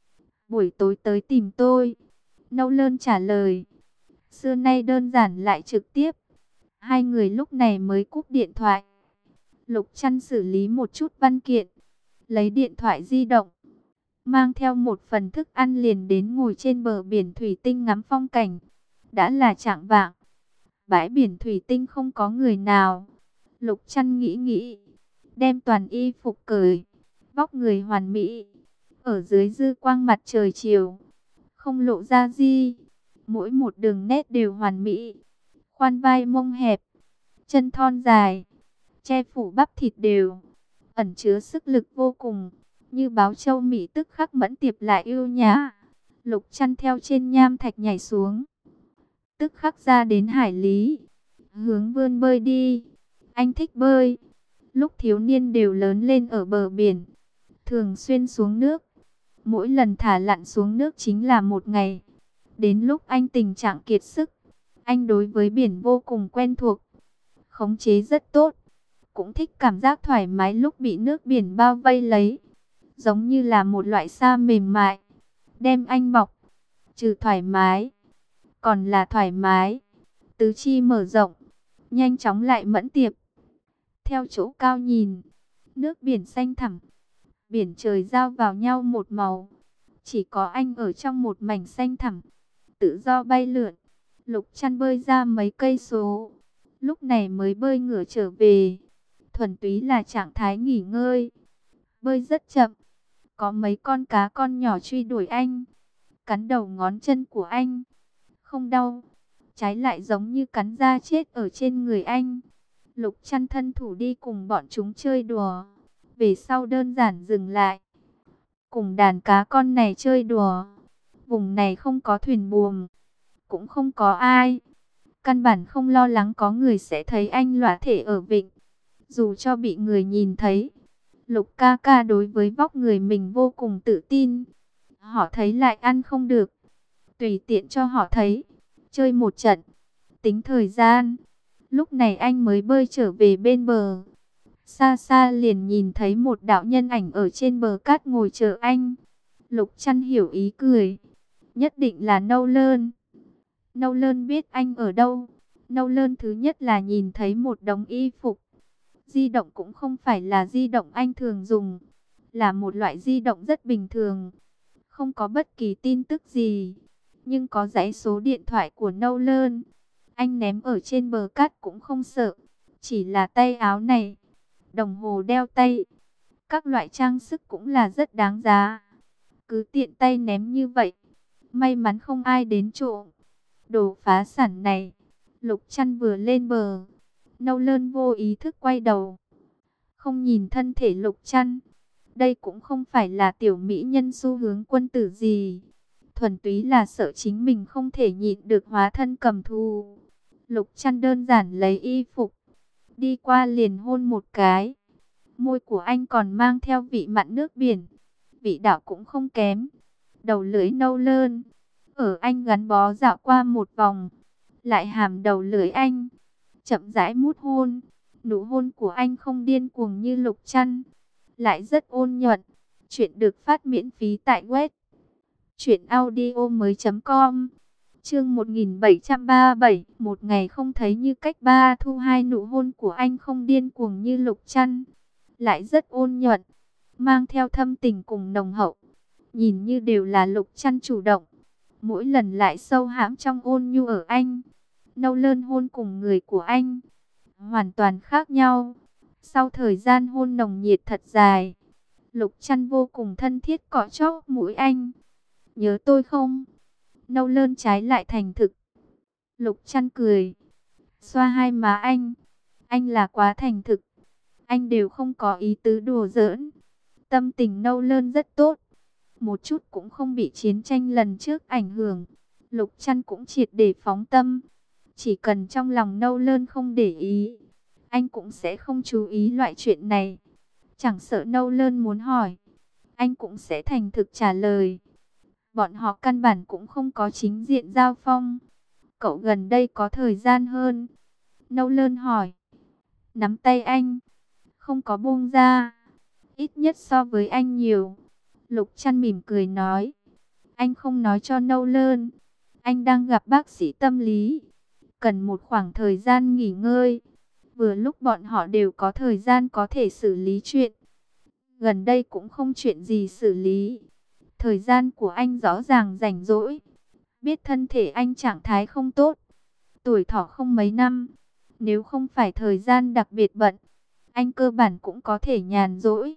Buổi tối tới tìm tôi. Nolan trả lời. Xưa nay đơn giản lại trực tiếp. Hai người lúc này mới cúp điện thoại. Lục Trăn xử lý một chút văn kiện, lấy điện thoại di động, mang theo một phần thức ăn liền đến ngồi trên bờ biển thủy tinh ngắm phong cảnh. Đã là chạng vạng, bãi biển thủy tinh không có người nào. Lục Trăn nghĩ nghĩ, đem toàn y phục cởi, vóc người hoàn mỹ, ở dưới dư quang mặt trời chiều, không lộ ra gì. Mỗi một đường nét đều hoàn mỹ. Khoan vai mông hẹp, chân thon dài, che phủ bắp thịt đều, ẩn chứa sức lực vô cùng, như báo châu Mỹ tức khắc mẫn tiệp lại yêu nhã. Lục Trăn theo trên nham thạch nhảy xuống, tức khắc ra đến hải lý, hướng vươn bơi đi. Anh thích bơi, lúc thiếu niên đều lớn lên ở bờ biển, thường xuyên xuống nước. Mỗi lần thả lặn xuống nước chính là một ngày. Đến lúc anh tình trạng kiệt sức, anh đối với biển vô cùng quen thuộc, khống chế rất tốt. Cũng thích cảm giác thoải mái lúc bị nước biển bao vây lấy, giống như là một loại sa mềm mại, đem anh bọc. Trừ thoải mái, còn là thoải mái, tứ chi mở rộng, nhanh chóng lại mẫn tiệp. Theo chỗ cao nhìn, nước biển xanh thẳm, biển trời giao vào nhau một màu. Chỉ có anh ở trong một mảnh xanh thẳm, tự do bay lượn. Lục Trăn bơi ra mấy cây số, lúc này mới bơi ngửa trở về. Thuần túy là trạng thái nghỉ ngơi, bơi rất chậm. Có mấy con cá con nhỏ truy đuổi anh, cắn đầu ngón chân của anh. Không đau, trái lại giống như cắn da chết ở trên người anh. Lục Trăn thân thủ đi cùng bọn chúng chơi đùa, về sau đơn giản dừng lại, cùng đàn cá con này chơi đùa. Vùng này không có thuyền buồm, cũng không có ai, căn bản không lo lắng có người sẽ thấy anh lõa thể ở vịnh. Dù cho bị người nhìn thấy, Lục ca ca đối với vóc người mình vô cùng tự tin. Họ thấy lại ăn không được, tùy tiện cho họ thấy, chơi một trận, tính thời gian. Lúc này anh mới bơi trở về bên bờ. Xa xa liền nhìn thấy một đạo nhân ảnh ở trên bờ cát ngồi chờ anh. Lục Trăn hiểu ý cười, nhất định là Nolan. Nolan biết anh ở đâu. Nolan thứ nhất là nhìn thấy một đống y phục. Di động cũng không phải là di động anh thường dùng, là một loại di động rất bình thường, không có bất kỳ tin tức gì, nhưng có dãy số điện thoại của Nolan. Anh ném ở trên bờ cát cũng không sợ, chỉ là tay áo này, đồng hồ đeo tay, các loại trang sức cũng là rất đáng giá. Cứ tiện tay ném như vậy, may mắn không ai đến trộm. Đồ phá sản này. Lục Trăn vừa lên bờ, Nolan vô ý thức quay đầu, không nhìn thân thể Lục Trăn. Đây cũng không phải là tiểu mỹ nhân xu hướng quân tử gì, thuần túy là sợ chính mình không thể nhịn được hóa thân cầm thù. Lục Trăn đơn giản lấy y phục, đi qua liền hôn một cái. Môi của anh còn mang theo vị mặn nước biển, vị đạo cũng không kém. Đầu lưỡi Nolan ở anh gắn bó dạo qua một vòng, lại hàm đầu lưỡi anh, chậm rãi mút hôn. Nụ hôn của anh không điên cuồng như Lục Trăn, lại rất ôn nhuận. Chuyện được phát miễn phí tại web truyệnaudiomoi.com. Chương 1737, một ngày không thấy như cách ba thu. Hai, nụ hôn của anh không điên cuồng như Lục Trăn, lại rất ôn nhuận, mang theo thâm tình cùng nồng hậu. Nhìn như đều là Lục Trăn chủ động, mỗi lần lại sâu hãm trong ôn nhu ở anh. Nolan hôn cùng người của anh hoàn toàn khác nhau. Sau thời gian hôn nồng nhiệt thật dài, Lục Trăn vô cùng thân thiết cọ chóp mũi anh. Nhớ tôi không? Nâu Lơn trái lại thành thực. Lục Trăn cười, xoa hai má anh. Anh là quá thành thực. Anh đều không có ý tứ đùa giỡn. Tâm tình Nâu Lơn rất tốt. Một chút cũng không bị chiến tranh lần trước ảnh hưởng. Lục Trăn cũng triệt để phóng tâm. Chỉ cần trong lòng Nâu Lơn không để ý, anh cũng sẽ không chú ý loại chuyện này. Chẳng sợ Nâu Lơn muốn hỏi, anh cũng sẽ thành thực trả lời. Bọn họ căn bản cũng không có chính diện giao phong. Cậu gần đây có thời gian hơn? Nâu Lơn hỏi. Nắm tay anh, không có buông ra. Ít nhất so với anh nhiều. Lục Trăn mỉm cười nói. Anh không nói cho Nâu Lơn. Anh đang gặp bác sĩ tâm lý, cần một khoảng thời gian nghỉ ngơi. Vừa lúc bọn họ đều có thời gian có thể xử lý chuyện. Gần đây cũng không chuyện gì xử lý. Thời gian của anh rõ ràng rảnh rỗi. Biết thân thể anh trạng thái không tốt, tuổi thọ không mấy năm. Nếu không phải thời gian đặc biệt bận, anh cơ bản cũng có thể nhàn rỗi.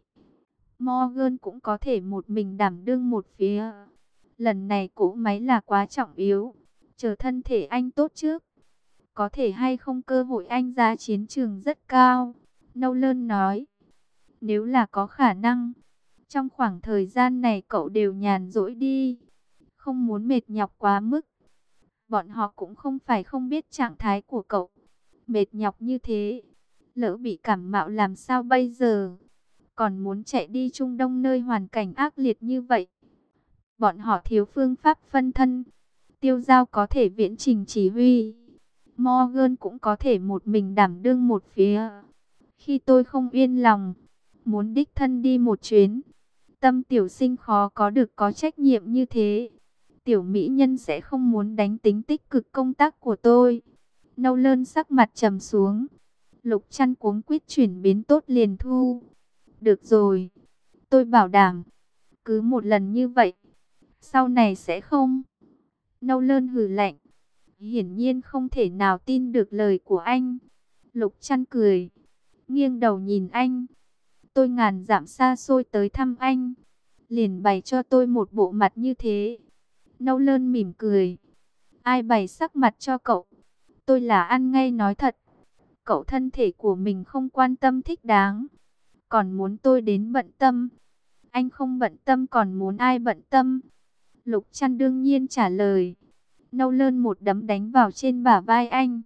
Morgan cũng có thể một mình đảm đương một phía. Lần này cỗ máy là quá trọng yếu. Chờ thân thể anh tốt trước, có thể hay không cơ hội anh ra chiến trường rất cao. Nâu Lơn nói. Nếu là có khả năng, trong khoảng thời gian này cậu đều nhàn rỗi đi. Không muốn mệt nhọc quá mức. Bọn họ cũng không phải không biết trạng thái của cậu. Mệt nhọc như thế, lỡ bị cảm mạo làm sao bây giờ? Còn muốn chạy đi Trung Đông nơi hoàn cảnh ác liệt như vậy. Bọn họ thiếu phương pháp phân thân. Tiêu Giao có thể viễn trình chỉ huy, Morgan cũng có thể một mình đảm đương một phía. Khi tôi không yên lòng, muốn đích thân đi một chuyến. Tâm tiểu sinh khó có được có trách nhiệm như thế. Tiểu mỹ nhân sẽ không muốn đánh tính tích cực công tác của tôi. Nâu Lơn sắc mặt trầm xuống. Lục Trăn cuống quýt chuyển biến tốt liền thu. Được rồi, tôi bảo đảm, cứ một lần như vậy, sau này sẽ không. Nâu Lơn hừ lạnh, hiển nhiên không thể nào tin được lời của anh. Lục Trăn cười, nghiêng đầu nhìn anh. Tôi ngàn dặm xa xôi tới thăm anh, liền bày cho tôi một bộ mặt như thế. Nâu Lơn mỉm cười. Ai bày sắc mặt cho cậu? Tôi là ăn ngay nói thật. Cậu thân thể của mình không quan tâm thích đáng, còn muốn tôi đến bận tâm. Anh không bận tâm còn muốn ai bận tâm? Lục Trăn đương nhiên trả lời. Nâu Lơn một đấm đánh vào trên bả vai anh.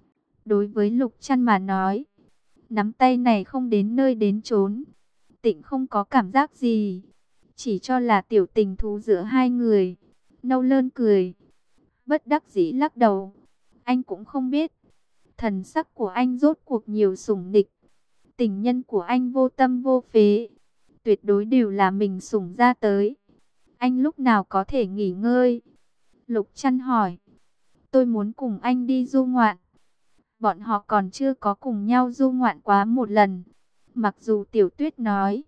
Đối với Lục Trăn mà nói, nắm tay này không đến nơi đến chốn. Tịnh không có cảm giác gì, chỉ cho là tiểu tình thú giữa hai người. Nâu Lơn cười, bất đắc dĩ lắc đầu. Anh cũng không biết, thần sắc của anh rốt cuộc nhiều sủng nịch. Tình nhân của anh vô tâm vô phế, tuyệt đối đều là mình sủng ra tới. Anh lúc nào có thể nghỉ ngơi? Lục Trăn hỏi. Tôi muốn cùng anh đi du ngoạn. Bọn họ còn chưa có cùng nhau du ngoạn quá một lần. Mặc dù Tiểu Tuyết nói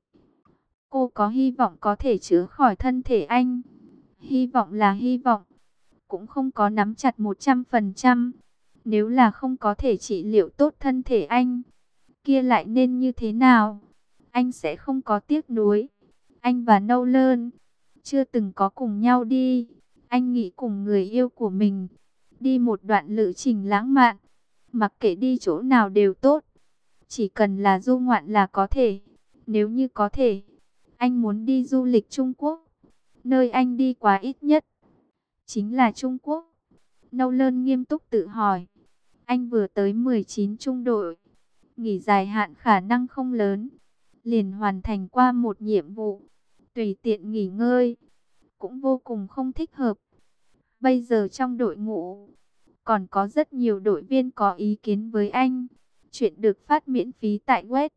cô có hy vọng có thể chữa khỏi thân thể anh. Hy vọng là hy vọng, cũng không có nắm chặt 100%. Nếu là không có thể trị liệu tốt thân thể anh, kia lại nên như thế nào? Anh sẽ không có tiếc nuối. Anh và Nâu Lơn chưa từng có cùng nhau đi. Anh nghĩ cùng người yêu của mình đi một đoạn lữ trình lãng mạn. Mặc kệ đi chỗ nào đều tốt, chỉ cần là du ngoạn là có thể. Nếu như có thể, anh muốn đi du lịch Trung Quốc. Nơi anh đi quá ít nhất chính là Trung Quốc. Nâu Lơn nghiêm túc tự hỏi. Anh vừa tới 19 trung đội, nghỉ dài hạn khả năng không lớn, liền hoàn thành qua một nhiệm vụ, tùy tiện nghỉ ngơi cũng vô cùng không thích hợp. Bây giờ trong đội ngũ còn có rất nhiều đội viên có ý kiến với anh. Chuyện được phát miễn phí tại web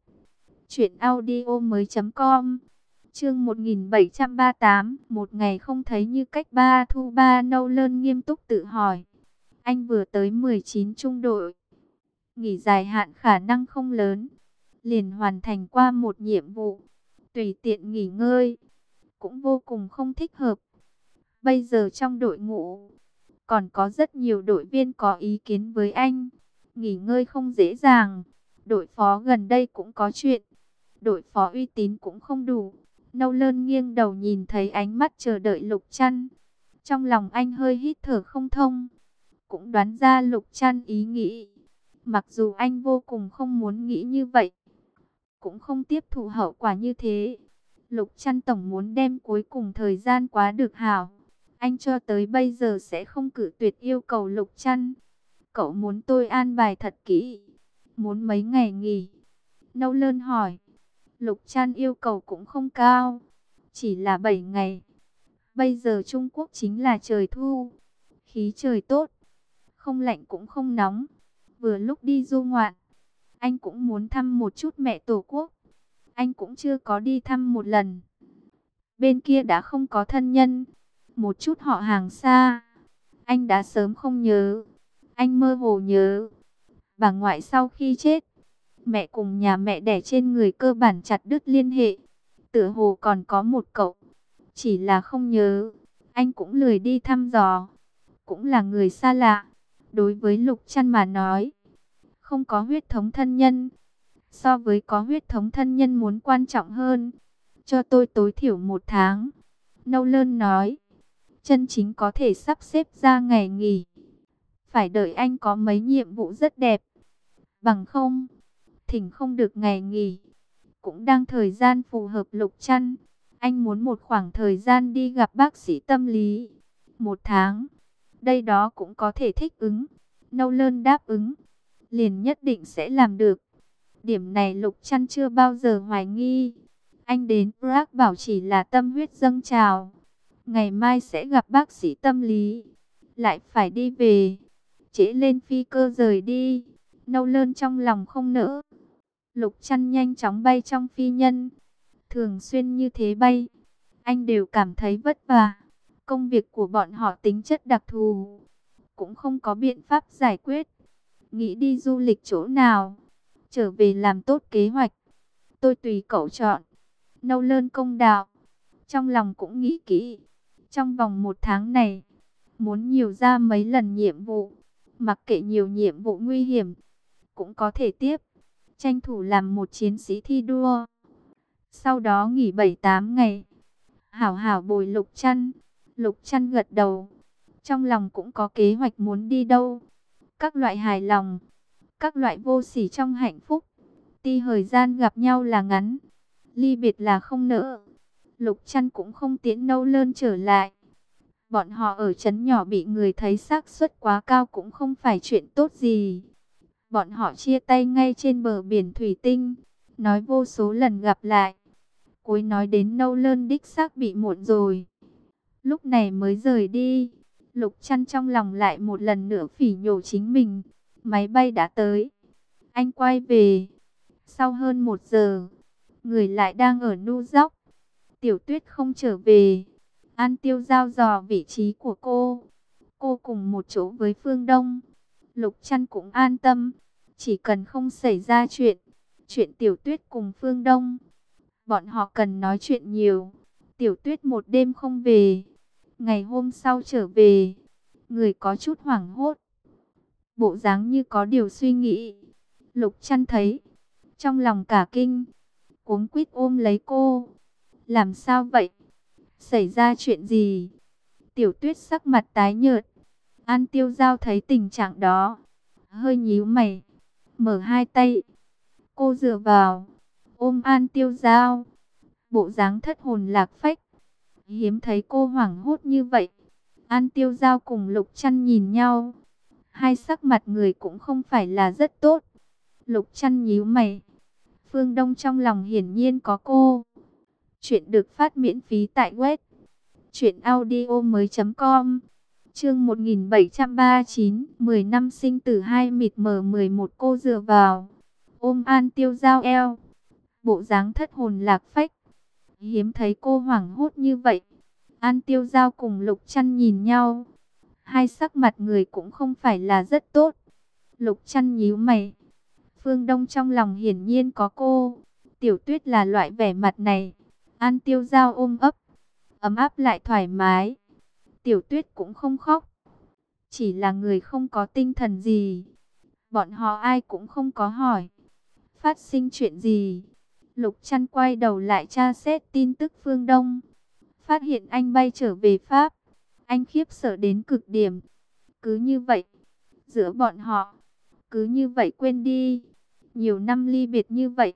truyệnaudiomoi.com. Chương 1738, một ngày không thấy như cách ba thu ba. Nâu Lơn nghiêm túc tự hỏi. Anh vừa tới 19 trung đội, nghỉ dài hạn khả năng không lớn, liền hoàn thành qua một nhiệm vụ, tùy tiện nghỉ ngơi cũng vô cùng không thích hợp. Bây giờ trong đội ngũ còn có rất nhiều đội viên có ý kiến với anh. Nghỉ ngơi không dễ dàng, Đội phó gần đây cũng có chuyện. Đội phó uy tín cũng không đủ. Nâu Lơn nghiêng đầu nhìn thấy ánh mắt chờ đợi Lục Trăn. Trong lòng anh hơi hít thở không thông. Cũng đoán ra Lục Trăn ý nghĩ. Mặc dù anh vô cùng không muốn nghĩ như vậy, cũng không tiếp thụ hậu quả như thế. Lục Trăn tổng muốn đem cuối cùng thời gian quá được hảo. Anh cho tới bây giờ sẽ không cự tuyệt yêu cầu Lục Trăn. Cậu muốn tôi an bài thật kỹ. Muốn mấy ngày nghỉ? Nâu Lơn hỏi. Lục Trăn yêu cầu cũng không cao. Chỉ là 7 ngày. Bây giờ Trung Quốc chính là trời thu. Khí trời tốt. Không lạnh cũng không nóng. Vừa lúc đi du ngoạn. Anh cũng muốn thăm một chút mẹ Tổ quốc. Anh cũng chưa có đi thăm một lần. Bên kia đã không có thân nhân. Một chút họ hàng xa. Anh đã sớm không nhớ. Anh mơ hồ nhớ. Bà ngoại sau khi chết, mẹ cùng nhà mẹ đẻ trên người cơ bản chặt đứt liên hệ. Tựa hồ còn có một cậu. Chỉ là không nhớ. Anh cũng lười đi thăm dò. Cũng là người xa lạ. Đối với Lục Trăn mà nói, không có huyết thống thân nhân, so với có huyết thống thân nhân muốn quan trọng hơn. Cho tôi tối thiểu 1 tháng. Nâu Lơn nói. Chân chính có thể sắp xếp ra ngày nghỉ. Phải đợi anh có mấy nhiệm vụ rất đẹp. Bằng không, thỉnh không được ngày nghỉ. Cũng đang thời gian phù hợp Lục Trăn. Anh muốn một khoảng thời gian đi gặp bác sĩ tâm lý. 1 tháng. Đây đó cũng có thể thích ứng. Nâu Lơn đáp ứng. Liền nhất định sẽ làm được. Điểm này Lục Trăn chưa bao giờ hoài nghi. Anh đến Prague bảo chỉ là tâm huyết dâng trào. Ngày mai sẽ gặp bác sĩ tâm lý. Lại phải đi về. Trễ lên phi cơ rời đi. Nâu Lơn trong lòng không nỡ. Lục Trăn nhanh chóng bay trong phi nhân. Thường xuyên như thế bay, anh đều cảm thấy vất vả. Công việc của bọn họ tính chất đặc thù, cũng không có biện pháp giải quyết. Nghĩ đi du lịch chỗ nào, trở về làm tốt kế hoạch. Tôi tùy cậu chọn. Nâu Lơn công đạo. Trong lòng cũng nghĩ kỹ. Trong vòng 1 tháng này, muốn nhiều ra mấy lần nhiệm vụ. Mặc kệ nhiều nhiệm vụ nguy hiểm, cũng có thể tiếp. Tranh thủ làm một chiến sĩ thi đua. Sau đó nghỉ 7-8 ngày. Hảo hảo bồi Lục Trăn. Lục Trăn gật đầu. Trong lòng cũng có kế hoạch muốn đi đâu. Các loại hài lòng. Các loại vô sỉ trong hạnh phúc. Ti thời gian gặp nhau là ngắn. Ly biệt là không nỡ. Lục Trăn cũng không tiễn Nâu Lơn trở lại. Bọn họ ở trấn nhỏ bị người thấy xác suất quá cao cũng không phải chuyện tốt gì. Bọn họ chia tay ngay trên bờ biển thủy tinh. Nói vô số lần gặp lại. Cuối nói đến Nâu Lơn đích xác bị muộn rồi. Lúc này mới rời đi. Lục Trăn trong lòng lại một lần nữa phỉ nhổ chính mình. Máy bay đã tới. Anh quay về. Sau hơn 1 giờ, người lại đang ở Nu Dóc. Tiểu Tuyết không trở về. An Tiêu giao dò vị trí của cô. Cô cùng một chỗ với Phương Đông. Lục Trăn cũng an tâm. Chỉ cần không xảy ra chuyện. Chuyện Tiểu Tuyết cùng Phương Đông, bọn họ cần nói chuyện nhiều. Tiểu Tuyết một đêm không về. Ngày hôm sau trở về. Người có chút hoảng hốt. Bộ dáng như có điều suy nghĩ. Lục Trăn thấy. Trong lòng cả kinh. Cuống quýt ôm lấy cô. Làm sao vậy? Xảy ra chuyện gì? Tiểu Tuyết sắc mặt tái nhợt. An Tiêu giao thấy tình trạng đó, hơi nhíu mày. Mở hai tay. Cô dựa vào. Ôm An Tiêu giao. Bộ dáng thất hồn lạc phách. Hiếm thấy cô hoảng hốt như vậy. An Tiêu giao cùng Lục Trăn nhìn nhau. Hai sắc mặt người cũng không phải là rất tốt. Lục Trăn nhíu mày. Phương Đông trong lòng hiển nhiên có cô. Chuyện được phát miễn phí tại web truyệnaudiomoi.com. Chương 1739, 10 năm sinh tử hai mịt mờ 11. Cô dựa vào, ôm An Tiêu giao eo. Bộ dáng thất hồn lạc phách. Hiếm thấy cô hoảng hốt như vậy. An Tiêu giao cùng Lục Trăn nhìn nhau. Hai sắc mặt người cũng không phải là rất tốt. Lục Trăn nhíu mày. Phương Đông trong lòng hiển nhiên có cô. Tiểu Tuyết là loại vẻ mặt này. An Tiêu giao ôm ấp, ấm áp lại thoải mái. Tiểu Tuyết cũng không khóc. Chỉ là người không có tinh thần gì. Bọn họ ai cũng không có hỏi. Phát sinh chuyện gì? Lục Trăn quay đầu lại tra xét tin tức Phương Đông. Phát hiện anh bay trở về Pháp. Anh khiếp sợ đến cực điểm. Cứ như vậy, giữa bọn họ, cứ như vậy quên đi. Nhiều năm ly biệt như vậy,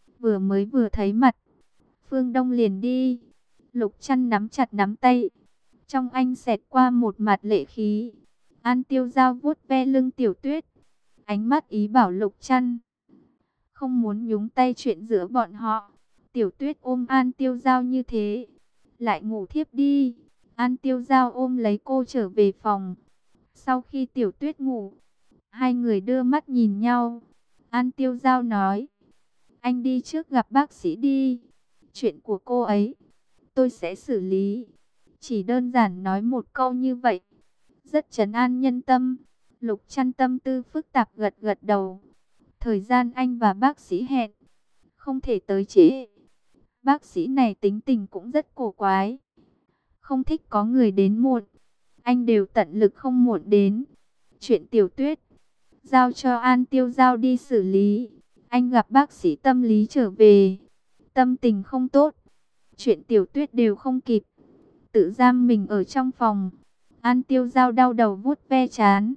vừa thấy mặt, Phương Đông liền đi. Lục Trăn nắm chặt nắm tay. Trong anh xẹt qua một mặt lệ khí. An Tiêu Giao vuốt ve lưng Tiểu Tuyết. Ánh mắt ý bảo Lục Trăn không muốn nhúng tay chuyện giữa bọn họ. Tiểu Tuyết ôm An Tiêu Giao như thế, lại ngủ thiếp đi. An Tiêu Giao ôm lấy cô trở về phòng. Sau khi Tiểu Tuyết ngủ, hai người đưa mắt nhìn nhau. An Tiêu Giao nói, anh đi trước gặp bác sĩ đi. Chuyện của cô ấy, tôi sẽ xử lý. Chỉ đơn giản nói một câu như vậy, rất trấn an nhân tâm. Lục Trăn tâm tư phức tạp gật gật đầu. Thời gian anh và bác sĩ hẹn, không thể tới trễ. Bác sĩ này tính tình cũng rất cổ quái. Không thích có người đến muộn. Anh đều tận lực không muộn đến. Chuyện Tiểu Tuyết, giao cho An Tiêu Giao đi xử lý. Anh gặp bác sĩ tâm lý trở về, tâm tình không tốt. Chuyện Tiểu Tuyết đều không kịp, tự giam mình ở trong phòng. An Tiêu Giao đau đầu vuốt ve trán.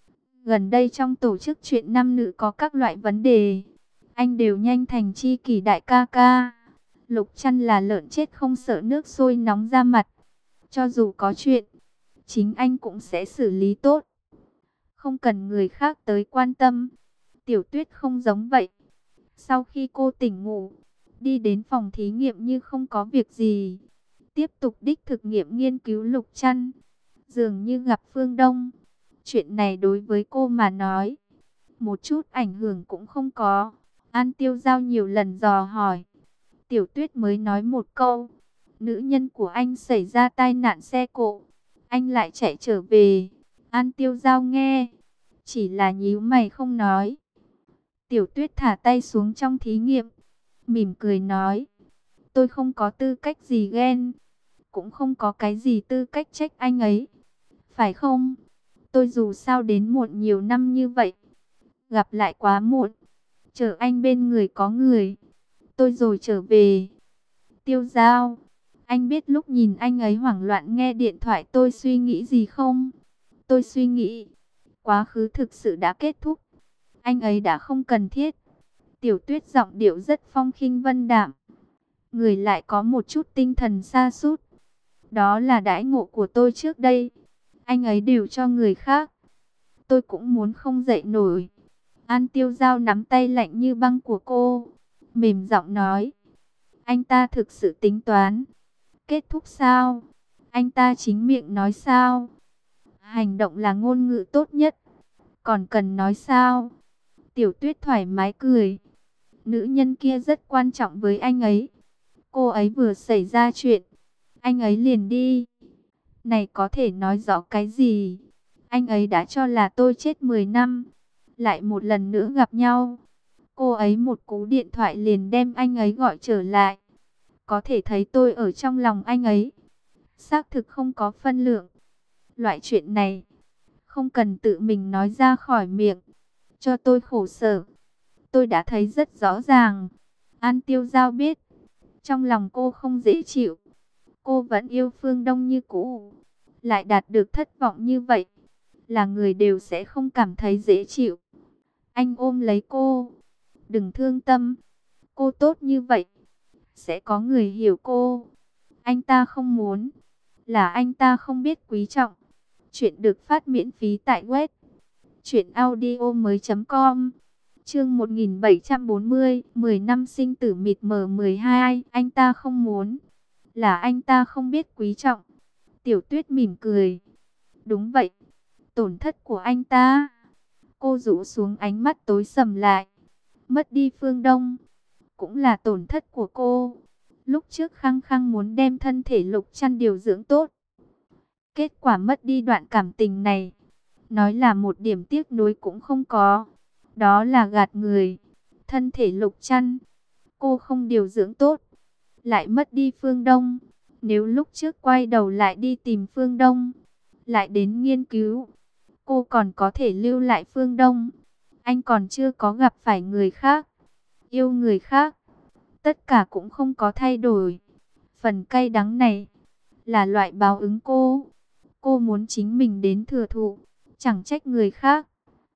Gần đây trong tổ chức chuyện nam nữ có các loại vấn đề, anh đều nhanh thành tri kỷ đại ca ca. Lục Trăn là lợn chết không sợ nước sôi nóng ra mặt. Cho dù có chuyện, chính anh cũng sẽ xử lý tốt, không cần người khác tới quan tâm. Tiểu Tuyết không giống vậy. Sau khi cô tỉnh ngủ, đi đến phòng thí nghiệm như không có việc gì, tiếp tục đích thực nghiệm nghiên cứu Lục Trăn. Dường như gặp Phương Đông, chuyện này đối với cô mà nói, một chút ảnh hưởng cũng không có. An Tiêu Giao nhiều lần dò hỏi. Tiểu Tuyết mới nói một câu, nữ nhân của anh xảy ra tai nạn xe cộ, anh lại chạy trở về. An Tiêu Giao nghe, chỉ là nhíu mày không nói. Tiểu Tuyết thả tay xuống trong thí nghiệm, mỉm cười nói, tôi không có tư cách gì ghen, cũng không có cái gì tư cách trách anh ấy, phải không? Tôi dù sao đến muộn nhiều năm như vậy, gặp lại quá muộn. Chờ anh bên người có người, tôi rồi trở về. Tiêu Giao, anh biết lúc nhìn anh ấy hoảng loạn nghe điện thoại tôi suy nghĩ gì không? Tôi suy nghĩ, quá khứ thực sự đã kết thúc, anh ấy đã không cần thiết. Tiểu Tuyết giọng điệu rất phong khinh vân đạm, người lại có một chút tinh thần sa sút. Đó là đãi ngộ của tôi trước đây, anh ấy đều cho người khác, tôi cũng muốn không dậy nổi. An Tiêu Giao nắm tay lạnh như băng của cô, mềm giọng nói, anh ta thực sự tính toán kết thúc sao? Anh ta chính miệng nói sao? Hành động là ngôn ngữ tốt nhất, còn cần nói sao? Tiểu Tuyết thoải mái cười. Nữ nhân kia rất quan trọng với anh ấy. Cô ấy vừa xảy ra chuyện, anh ấy liền đi. Này có thể nói rõ cái gì? Anh ấy đã cho là tôi chết 10 năm, lại một lần nữa gặp nhau. Cô ấy một cú điện thoại liền đem anh ấy gọi trở lại. Có thể thấy tôi ở trong lòng anh ấy xác thực không có phân lượng. Loại chuyện này không cần tự mình nói ra khỏi miệng, cho tôi khổ sở. Tôi đã thấy rất rõ ràng. An Tiêu Giao biết, trong lòng cô không dễ chịu. Cô vẫn yêu Phương Đông như cũ, lại đạt được thất vọng như vậy, là người đều sẽ không cảm thấy dễ chịu. Anh ôm lấy cô, đừng thương tâm, cô tốt như vậy, sẽ có người hiểu cô. Anh ta không muốn, là anh ta không biết quý trọng. Chuyện được phát miễn phí tại web truyệnaudiomoi.com. Chương 1740, 10 năm sinh tử mịt mờ 12, anh ta không muốn, là anh ta không biết quý trọng. Tiểu Tuyết mỉm cười. Đúng vậy, tổn thất của anh ta. Cô rũ xuống ánh mắt tối sầm lại. Mất đi Phương Đông, cũng là tổn thất của cô. Lúc trước khăng khăng muốn đem thân thể Lục Trăn điều dưỡng tốt, kết quả mất đi đoạn cảm tình này, nói là một điểm tiếc nuối cũng không có. Đó là gạt người. Thân thể Lục Trăn, cô không điều dưỡng tốt, lại mất đi Phương Đông. Nếu lúc trước quay đầu lại đi tìm Phương Đông, lại đến nghiên cứu, cô còn có thể lưu lại Phương Đông. Anh còn chưa có gặp phải người khác. yêu người khác, tất cả cũng không có thay đổi. Phần cay đắng này là loại báo ứng cô muốn chính mình đến thừa thụ, chẳng trách người khác.